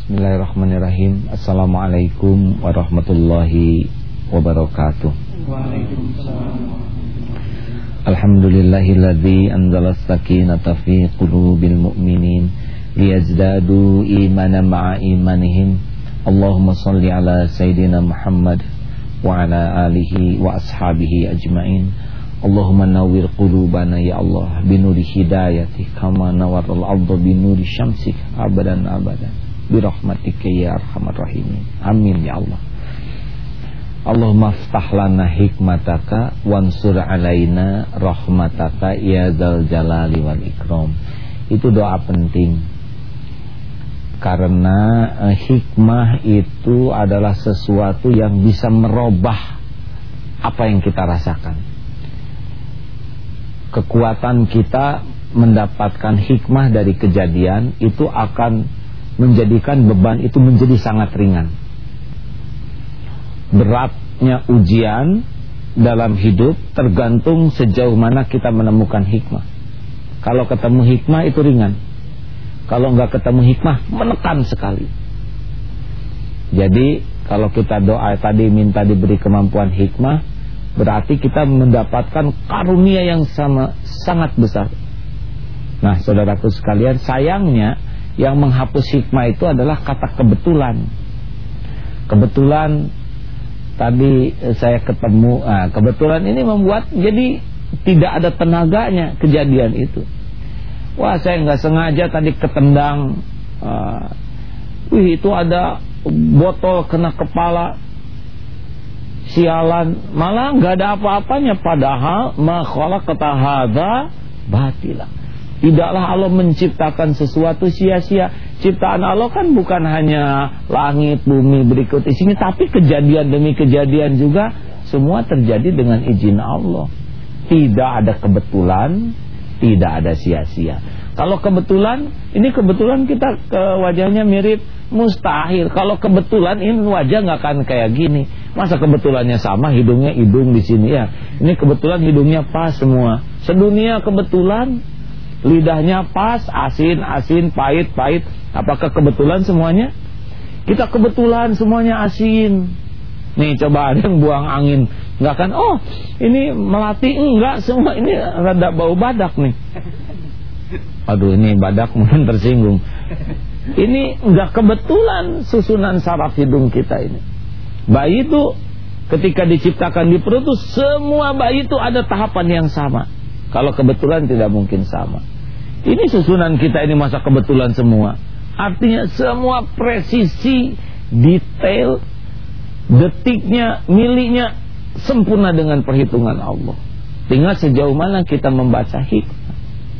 Bismillahirrahmanirrahim. Assalamualaikum warahmatullahi wabarakatuh. Waalaikumsalam. Alhamdulillahilladzi anzala as-sakinata fi qulubil mu'minin liyazdadu imanan ma'a imanihim. Allahumma shalli ala sayidina Muhammad wa ala alihi wa ashabihi ajma'in. Allahumma nawwir qulubana ya Allah binuri hidayati kama nawaral arda binuri syamsik abadan birahmatika ya arhamar rahimin. Amin ya Allah. Allahumma ftah lana hikmataka wansur alaina rahmataka ya dzal jalali wal ikram. Itu doa penting. Karena hikmah itu adalah sesuatu yang bisa merubah apa yang kita rasakan. Kekuatan kita mendapatkan hikmah dari kejadian itu akan menjadikan beban itu menjadi sangat ringan. Beratnya ujian dalam hidup tergantung sejauh mana kita menemukan hikmah. Kalau ketemu hikmah itu ringan. Kalau enggak ketemu hikmah menekan sekali. Jadi kalau kita doa tadi minta diberi kemampuan hikmah, berarti kita mendapatkan karunia yang sangat besar. Nah, saudaraku sekalian, sayangnya yang menghapus hikmah itu adalah kata kebetulan. Kebetulan tadi saya ketemu, kebetulan ini membuat jadi tidak ada tenaganya kejadian itu. Wah, saya nggak sengaja tadi ketendang. Itu ada botol kena kepala. Sialan, malah nggak ada apa-apanya. Padahal ma khalaqta hadza batila. Tidaklah Allah menciptakan sesuatu sia-sia. Ciptaan Allah kan bukan hanya langit, bumi berikut di sini, tapi kejadian demi kejadian juga semua terjadi dengan izin Allah. Tidak ada kebetulan, tidak ada sia-sia. Kalau kebetulan, ini kebetulan kita wajahnya mirip, mustahil. Kalau kebetulan ini wajah nggak akan kayak gini. Masa kebetulannya sama, hidungnya hidung di sini ya. Ini kebetulan hidungnya pas semua. Sedunia kebetulan. Lidahnya pas, asin, pahit. Apakah kebetulan semuanya? Kita kebetulan semuanya asin. Nih coba ada yang buang angin, nggak kan? Oh ini melati, enggak, semua ini rada bau badak nih. Aduh, ini badak mungkin tersinggung. Ini enggak kebetulan susunan saraf hidung kita ini. Bayi itu ketika diciptakan di perut itu semua bayi itu ada tahapan yang sama. Kalau kebetulan tidak mungkin sama. Ini susunan kita ini masa kebetulan semua. Artinya semua presisi, detail, detiknya, miliknya sempurna dengan perhitungan Allah. Tinggal sejauh mana kita membaca hikmah.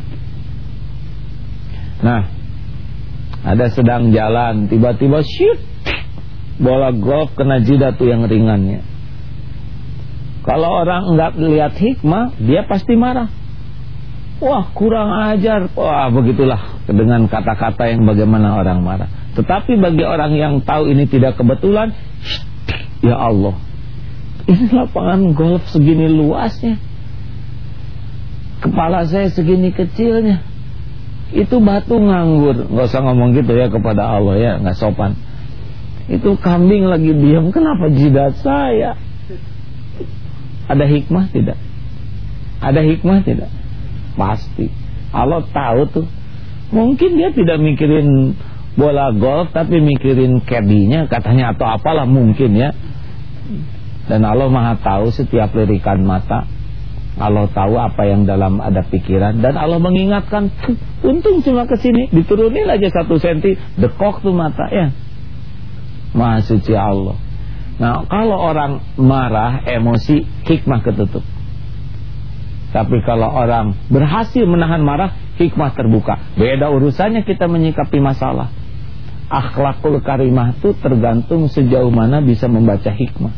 Nah, ada sedang jalan, tiba-tiba shoot, bola golf kena jidat tuh yang ringannya. Kalau orang enggak lihat hikmah, dia pasti marah. Wah, kurang ajar. Wah, begitulah dengan kata-kata yang bagaimana orang marah. Tetapi bagi orang yang tahu ini tidak kebetulan, ya Allah, ini lapangan golf segini luasnya, kepala saya segini kecilnya, itu batu nganggur. Nggak usah ngomong gitu ya kepada Allah ya, nggak sopan. Itu kambing lagi diam, kenapa jidat saya? Ada hikmah tidak? Ada hikmah tidak? Pasti. Allah tahu tuh. Mungkin dia tidak mikirin bola golf, tapi mikirin caddy-nya katanya atau apalah mungkin ya. Dan Allah Maha tahu setiap lirikan mata. Allah tahu apa yang dalam ada pikiran. Dan Allah mengingatkan, untung cuma kesini, diturunin aja 1 senti, dekok tuh mata ya. Maha suci Allah. Nah, kalau orang marah, emosi, hikmah ketutup. Tapi kalau orang berhasil menahan marah, hikmah terbuka. Beda urusannya kita menyikapi masalah. Akhlakul karimah itu tergantung sejauh mana bisa membaca hikmah.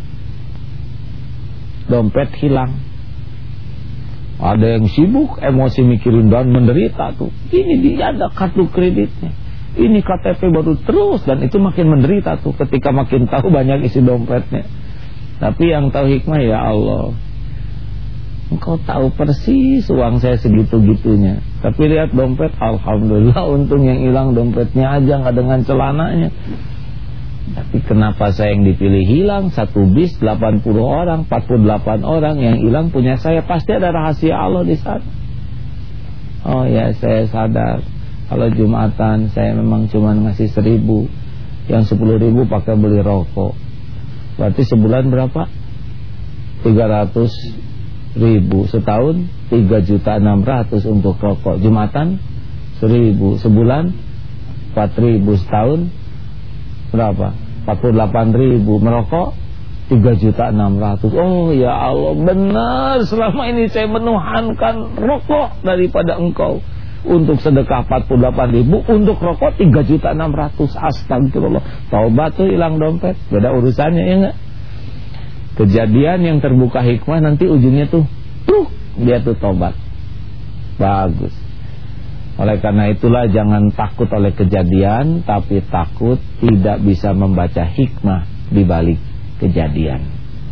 Dompet hilang, ada yang sibuk, emosi mikirin dan menderita tuh. Ini dia ada kartu kreditnya, ini KTP baru terus, dan itu makin menderita tuh ketika makin tahu banyak isi dompetnya. Tapi yang tahu hikmah ya Allah. Engkau tahu persis uang saya segitu-gitunya. Tapi lihat dompet, alhamdulillah untung yang hilang dompetnya aja, nggak dengan celananya. Tapi kenapa saya yang dipilih hilang? Satu bis 80 orang, 48 orang yang hilang punya saya. Pasti ada rahasia Allah di sana. Oh ya, saya sadar kalau Jumatan saya memang cuma ngasih 1.000, yang 10.000 pakai beli rokok. Berarti sebulan berapa? 300.000. Setahun 3.600.000 untuk rokok. Jumatan 1.000, sebulan 4.000, setahun berapa? 48.000. Merokok 3.600.000. Oh ya Allah, benar selama ini saya menuhankan rokok daripada Engkau. Untuk sedekah 48.000, untuk rokok 3.600.000. Astagfirullah. Taubat tuh hilang dompet, beda urusannya, ya enggak? Kejadian yang terbuka hikmah nanti ujungnya tuh dia tuh tobat. Bagus. Oleh karena itulah jangan takut oleh kejadian, tapi takut tidak bisa membaca hikmah di balik kejadian.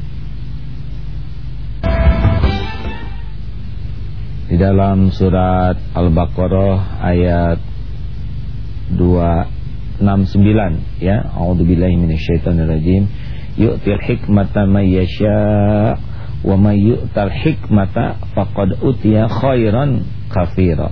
Di dalam surat Al-Baqarah ayat 269, ya, a'udzubillahi minasyaitonirrajim. Yu'til hikmata may yasha' wa may yu'tal hikmata faqad utiya khairan katsira.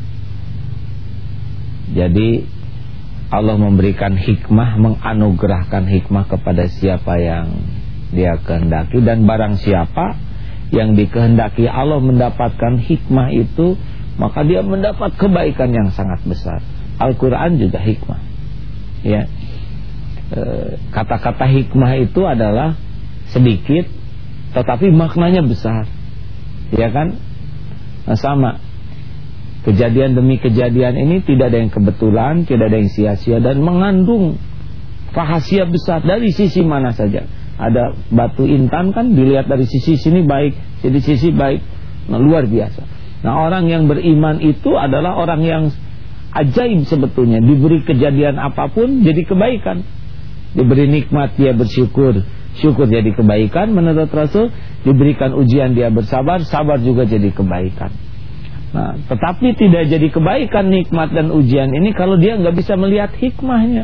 Jadi Allah memberikan hikmah, menganugerahkan hikmah kepada siapa yang Dia kehendaki, dan barang siapa yang dikehendaki Allah mendapatkan hikmah itu, maka dia mendapat kebaikan yang sangat besar. Al-Qur'an juga hikmah. Ya. Kata-kata hikmah itu adalah sedikit tetapi maknanya besar, ya kan? Nah, sama kejadian demi kejadian ini tidak ada yang kebetulan, tidak ada yang sia-sia, dan mengandung rahasia besar dari sisi mana saja. Ada batu intan kan dilihat dari sisi sini baik, jadi sisi baik, nah, luar biasa. Nah, orang yang beriman itu adalah orang yang ajaib sebetulnya. Diberi kejadian apapun jadi kebaikan. Diberi nikmat dia bersyukur, syukur jadi kebaikan menurut Rasul. Diberikan ujian dia bersabar, sabar juga jadi kebaikan. Nah, tetapi tidak jadi kebaikan nikmat dan ujian ini kalau dia nggak bisa melihat hikmahnya.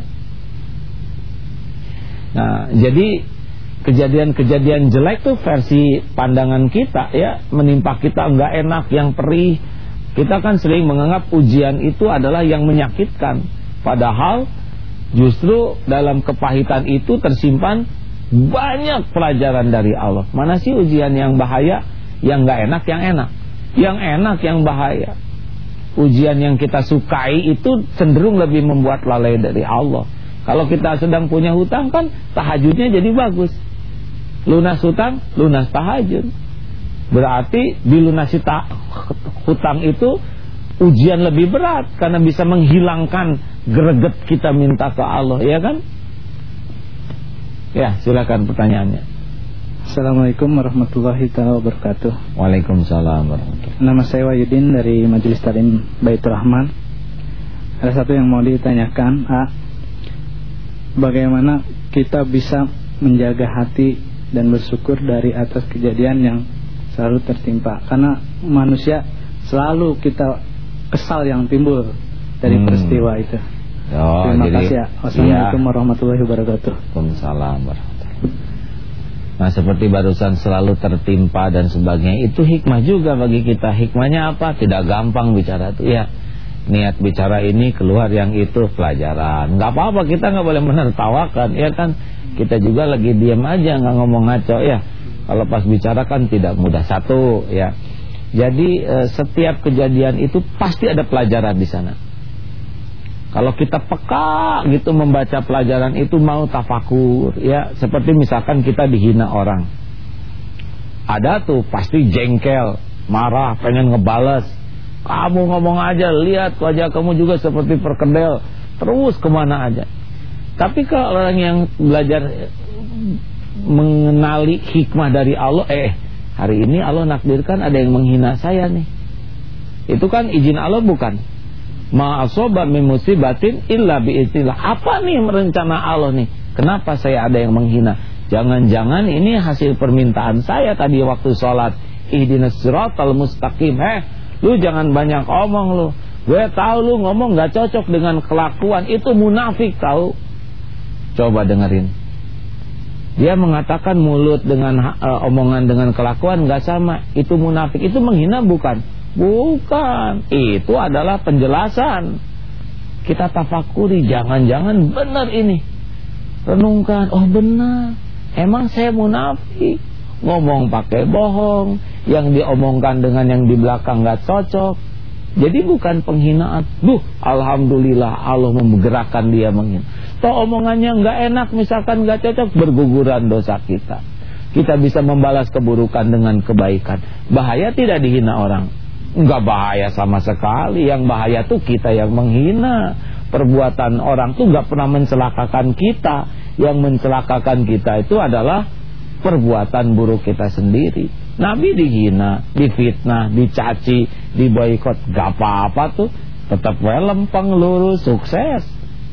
Nah, jadi kejadian-kejadian jelek tuh versi pandangan kita, ya, menimpa kita nggak enak, yang perih. Kita kan sering menganggap ujian itu adalah yang menyakitkan, padahal justru dalam kepahitan itu tersimpan banyak pelajaran dari Allah. Mana sih ujian yang bahaya? Yang gak enak yang enak, yang enak yang bahaya. Ujian yang kita sukai itu cenderung lebih membuat lalai dari Allah. Kalau kita sedang punya hutang kan tahajudnya jadi bagus. Lunas hutang, lunas tahajud. Berarti dilunasi hutang itu ujian lebih berat, karena bisa menghilangkan greget kita minta ke Allah, ya kan? Ya, silakan pertanyaannya. Assalamualaikum warahmatullahi wabarakatuh. Waalaikumsalam warahmatullahi. Nama saya Wahyudin dari Majelis Talim Baitur Rahman. Ada satu yang mau ditanyakan, bagaimana kita bisa menjaga hati dan bersyukur dari atas kejadian yang selalu tertimpa? Karena manusia selalu kita kesal yang timbul dari peristiwa itu. Terima kasih ya. Wassalamualaikum warahmatullahi wabarakatuh. Waalaikumsalam warahmatullahi. Nah, seperti barusan selalu tertimpa dan sebagainya, itu hikmah juga bagi kita. Hikmahnya apa? Tidak gampang bicara itu, ya. Niat bicara ini keluar yang itu, pelajaran. Gak apa-apa, kita gak boleh menertawakan, ya kan? Kita juga lagi diam aja, gak ngomong ngaco, ya. Kalau pas bicara kan tidak mudah, satu, ya. Jadi setiap kejadian itu pasti ada pelajaran di sana. Kalau kita peka gitu membaca pelajaran itu, mau tafakur, ya. Seperti misalkan kita dihina orang, ada tuh pasti jengkel, marah, pengen ngebales. Kamu ngomong aja, lihat wajah kamu juga seperti perkedel, terus kemana aja. Tapi kalau orang yang belajar mengenali hikmah dari Allah, hari ini Allah nakdirkan ada yang menghina saya nih, itu kan izin Allah, bukan? Ma'asoba min musibatin illa bi'iznillah. Apa nih rencana Allah nih? Kenapa saya ada yang menghina? Jangan-jangan ini hasil permintaan saya tadi waktu sholat. ihdinas siratal mustaqim. Lu jangan banyak omong lu. Gue tahu lu ngomong gak cocok dengan kelakuan. Itu munafik tahu. Coba dengerin. Dia mengatakan mulut dengan omongan dengan kelakuan gak sama. Itu munafik. Itu menghina bukan? Bukan. Itu adalah penjelasan. Kita tafakuri, jangan-jangan benar ini. Renungkan, oh benar. Emang saya munafik. Ngomong pakai bohong. Yang diomongkan dengan yang di belakang gak cocok. Jadi bukan penghinaan. Alhamdulillah Allah menggerakkan dia menghina. Toh omongannya gak enak, misalkan gak cocok, berguguran dosa kita. Kita bisa membalas keburukan dengan kebaikan. Bahaya tidak dihina orang? Enggak bahaya sama sekali. Yang bahaya tuh kita yang menghina. Perbuatan orang tuh gak pernah mencelakakan kita. Yang mencelakakan kita itu adalah perbuatan buruk kita sendiri. Nabi dihina, difitnah, dicaci, diboikot, gak apa-apa tuh. Tetap lempeng, lurus, sukses.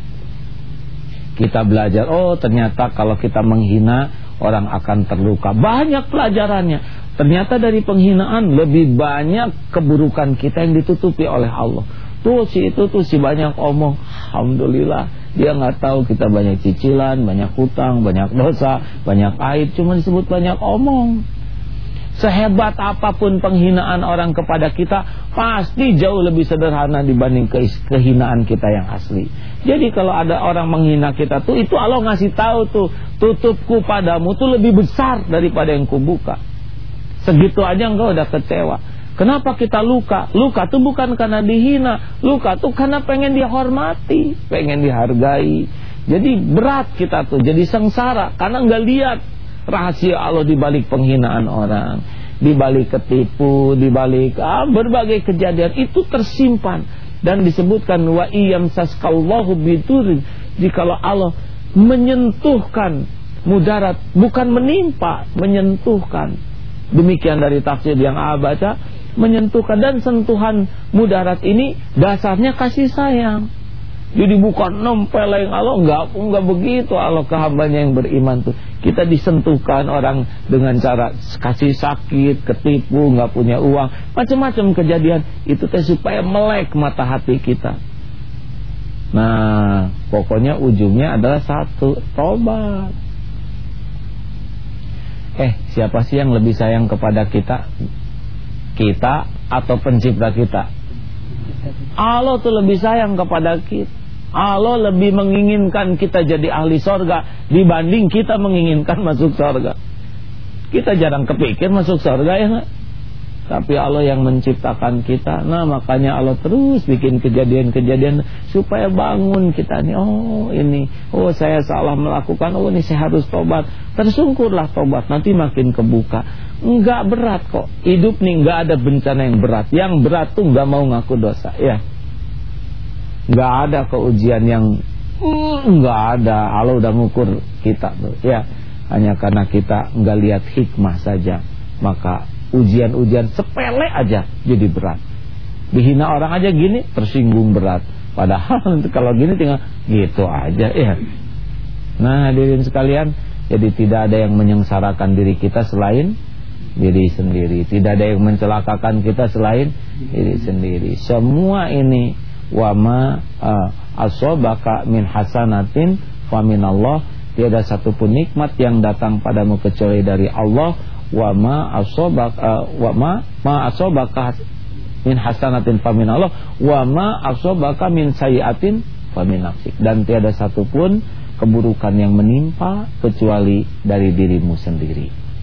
Kita belajar, oh ternyata kalau kita menghina orang akan terluka. Banyak pelajarannya. Ternyata dari penghinaan lebih banyak keburukan kita yang ditutupi oleh Allah. Tuh si banyak omong. Alhamdulillah dia gak tahu kita banyak cicilan, banyak hutang, banyak dosa, banyak aib. Cuma disebut banyak omong. Sehebat apapun penghinaan orang kepada kita, pasti jauh lebih sederhana dibanding kehinaan kita yang asli. Jadi kalau ada orang menghina kita tuh, itu Allah ngasih tahu tuh, tutupku padamu tuh lebih besar daripada yang kubuka. Segitu aja engkau udah kecewa. Kenapa kita luka? Luka tuh bukan karena dihina. Luka tuh karena pengen dihormati, pengen dihargai. Jadi berat kita tuh, jadi sengsara karena enggak lihat rahasia Allah di balik penghinaan orang, di balik ketipu, di balik berbagai kejadian itu tersimpan dan disebutkan wa iyam saskallahu bidurin. Jikalau Allah menyentuhkan mudarat, bukan menimpa, menyentuhkan. Demikian dari tafsir yang baca, menyentuhkan. Dan sentuhan mudarat ini dasarnya kasih sayang. Jadi bukan nempeleng Allah, enggak begitu Allah ke hambanya yang beriman tuh. Kita disentuhkan orang dengan cara kasih sakit, ketipu, enggak punya uang, macam-macam kejadian itu teh supaya melek mata hati kita. Nah, pokoknya ujungnya adalah satu, tobat. Siapa sih yang lebih sayang kepada kita? Kita atau pencipta kita? Allah tuh lebih sayang kepada kita. Allah lebih menginginkan kita jadi ahli sorga dibanding kita menginginkan masuk sorga. Kita jarang kepikir masuk sorga ya gak? Tapi Allah yang menciptakan kita. Nah makanya Allah terus bikin kejadian-kejadian supaya bangun kita nih. Oh ini, oh saya salah melakukan, oh ini saya harus tobat. Tersungkurlah tobat, nanti makin kebuka. Enggak berat kok. Hidup nih enggak ada bencana yang berat. Yang berat tuh enggak mau ngaku dosa ya. Enggak ada keujian yang enggak ada. Allah udah ngukur kita tuh ya. Hanya karena kita enggak lihat hikmah saja, maka ujian-ujian sepele aja jadi berat. Dihina orang aja gini tersinggung berat. Padahal kalau gini tinggal gitu aja ya. Nah hadirin sekalian, jadi tidak ada yang menyengsarakan diri kita selain diri sendiri. Tidak ada yang mencelakakan kita selain diri sendiri. Semua ini wama asobaka min hasanatin faminallah. Tiada satupun nikmat yang datang padamu kecuali dari Allah. Wa ma asobaka min hasanatin faminallah wa ma asobaka min sayiatin faminafsik. Dan tiada satupun keburukan yang menimpa kecuali dari dirimu sendiri.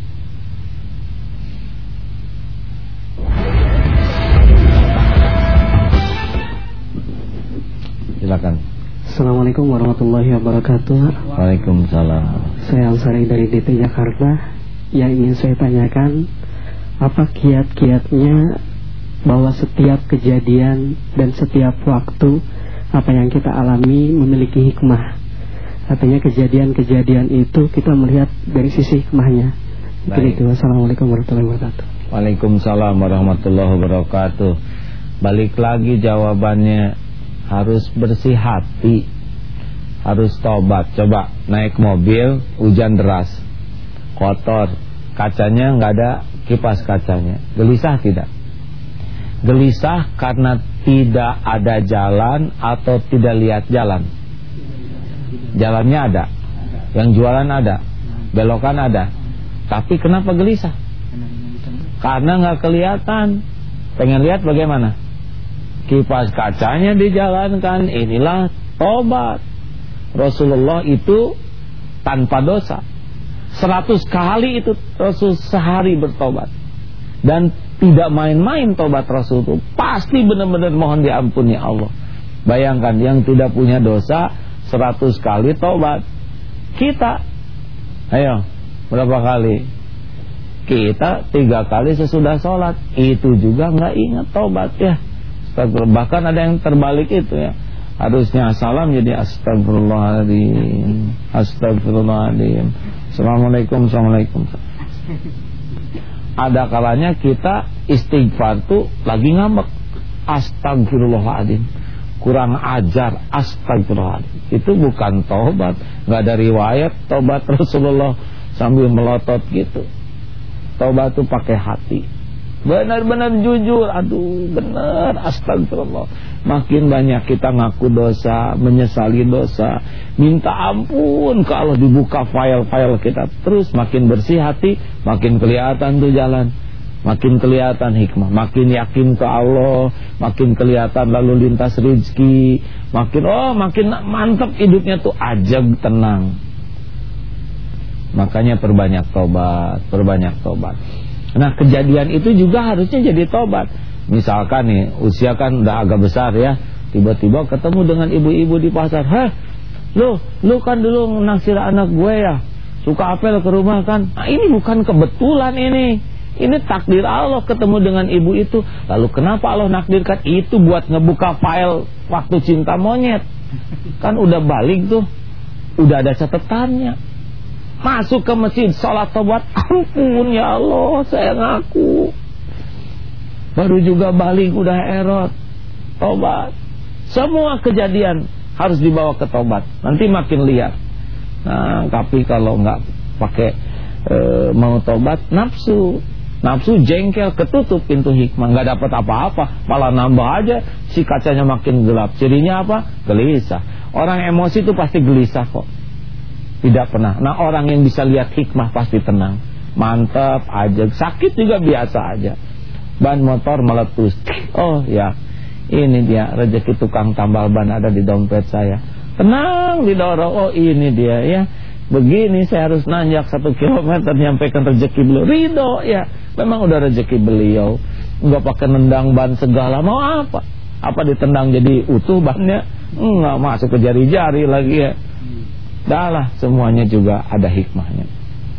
Silakan. Assalamualaikum warahmatullahi wabarakatuh. Waalaikumsalam. Saya Ansari dari DT Jakarta. Yang ingin saya tanyakan, apa kiat-kiatnya bahwa setiap kejadian dan setiap waktu apa yang kita alami memiliki hikmah. Artinya kejadian-kejadian itu kita melihat dari sisi hikmahnya. Begitu. Assalamualaikum warahmatullahi wabarakatuh. Waalaikumsalam warahmatullahi wabarakatuh. Balik lagi jawabannya, harus bersih hati, harus tobat. Coba naik mobil, hujan deras, kotor, kacanya nggak ada kipas kacanya. Gelisah tidak? Gelisah karena tidak ada jalan atau tidak lihat jalan. Jalannya ada, yang jualan ada, belokan ada. Tapi kenapa gelisah? Karena nggak kelihatan. Pengen lihat bagaimana? Kipas kacanya dijalankan. Inilah tobat. Rasulullah itu tanpa dosa. 100 kali itu Rasul sehari bertobat. Dan tidak main-main tobat Rasul itu. Pasti benar-benar mohon diampuni Allah. Bayangkan yang tidak punya dosa 100 kali tobat. Kita, ayo, berapa kali? Kita 3 kali sesudah sholat. Itu juga nggak ingat tobat ya. Bahkan ada yang terbalik itu ya. Harusnya salam jadi astagfirullahaladzim, astagfirullahaladzim, assalamualaikum, assalamualaikum. Ada kalanya kita istighfar tuh lagi ngambek, astagfirullahaladzim, kurang ajar, astagfirullahaladzim. Itu bukan tobat. Nggak ada riwayat tobat Rasulullah sambil melotot gitu. Tobat tuh pakai hati, benar-benar jujur. Aduh benar, astagfirullah. Makin banyak kita ngaku dosa, menyesali dosa, minta ampun ke Allah, dibuka file-file kita. Terus makin bersih hati, makin kelihatan tuh jalan, makin kelihatan hikmah, makin yakin ke Allah, makin kelihatan lalu lintas rezeki, makin mantap hidupnya tuh, ajab, tenang. Makanya perbanyak tobat, perbanyak tobat. Nah kejadian itu juga harusnya jadi tobat. Misalkan nih, usia kan udah agak besar ya, tiba-tiba ketemu dengan ibu-ibu di pasar. Lu kan dulu naksir anak gue ya, suka apel ke rumah kan. Nah ini bukan kebetulan ini takdir Allah ketemu dengan ibu itu. Lalu kenapa Allah nakdirkan itu buat ngebuka file waktu cinta monyet? Kan udah balik tuh, udah ada catatannya. Masuk ke masjid, sholat tobat, ampun ya Allah, saya ngaku. Baru juga balik udah erot, tobat. Semua kejadian harus dibawa ke tobat. Nanti makin liar. Nah, tapi kalau nggak pakai mau tobat, nafsu jengkel, ketutup pintu hikmah, nggak dapat apa-apa, malah nambah aja, si kacanya makin gelap. Cirinya apa? Gelisah. Orang emosi itu pasti gelisah kok. Tidak pernah. Nah orang yang bisa lihat hikmah pasti tenang, mantap aja. Sakit juga biasa aja. Ban motor meletus, oh ya ini dia rezeki tukang tambal ban ada di dompet saya. Tenang didorong, oh ini dia ya. Begini saya harus nanjak 1 kilometer nyampaikan rezeki beliau. Ridho ya, memang udah rezeki beliau. Enggak pakai nendang ban segala, mau apa? Apa ditendang jadi utuh bannya? Enggak, masuk ke jari-jari lagi ya. Dahlah, semuanya juga ada hikmahnya.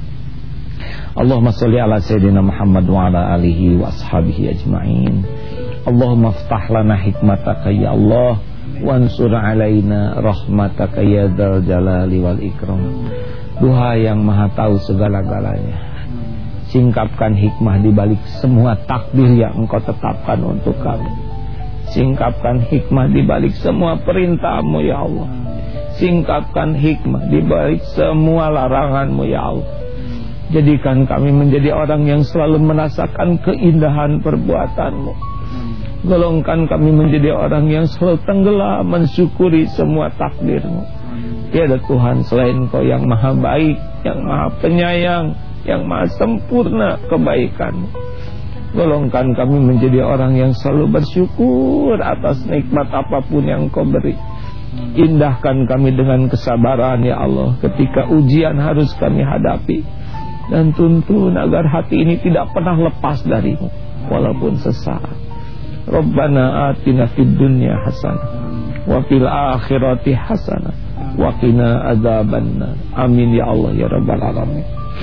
Allahumma sholli ala sayyidina Muhammad wa ala alihi wa ashabihi ajma'in. Allahumma iftah lana hikmataka ya Allah, wansur alaina rahmataka ya dzal jalali wal ikram. Duha yang maha tahu segala-galanya, singkapkan hikmah di balik semua takdir yang Engkau tetapkan untuk kami. Singkapkan hikmah di balik semua perintah-Mu ya Allah. Singkapkan hikmah di balik semua larangan-Mu ya Allah. Jadikan kami menjadi orang yang selalu merasakan keindahan perbuatan-Mu. Golongkan kami menjadi orang yang selalu tenggelam mensyukuri semua takdir-Mu. Tiada Tuhan selain Engkau yang maha baik, yang maha penyayang, yang maha sempurna kebaikan-Mu. Golongkan kami menjadi orang yang selalu bersyukur atas nikmat apapun yang Engkau beri. Indahkan kami dengan kesabaran ya Allah ketika ujian harus kami hadapi. Dan tuntun agar hati ini tidak pernah lepas dari-Mu walaupun sesaat. Rabbana atina fid dunya hasanah wa fil akhirati hasanah wa qina adzabannar. Amin ya Allah ya rabbal alamin.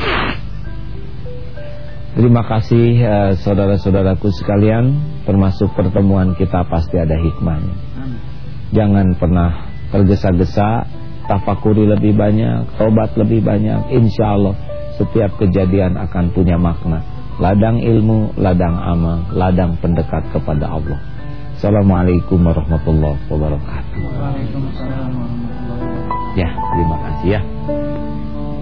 Terima kasih saudara-saudaraku sekalian, termasuk pertemuan kita pasti ada hikmahnya. Jangan pernah tergesa-gesa, tafakuri lebih banyak, tobat lebih banyak. Insya Allah setiap kejadian akan punya makna. Ladang ilmu, ladang amal, ladang pendekat kepada Allah. Assalamualaikum warahmatullahi wabarakatuh. Ya, terima kasih ya.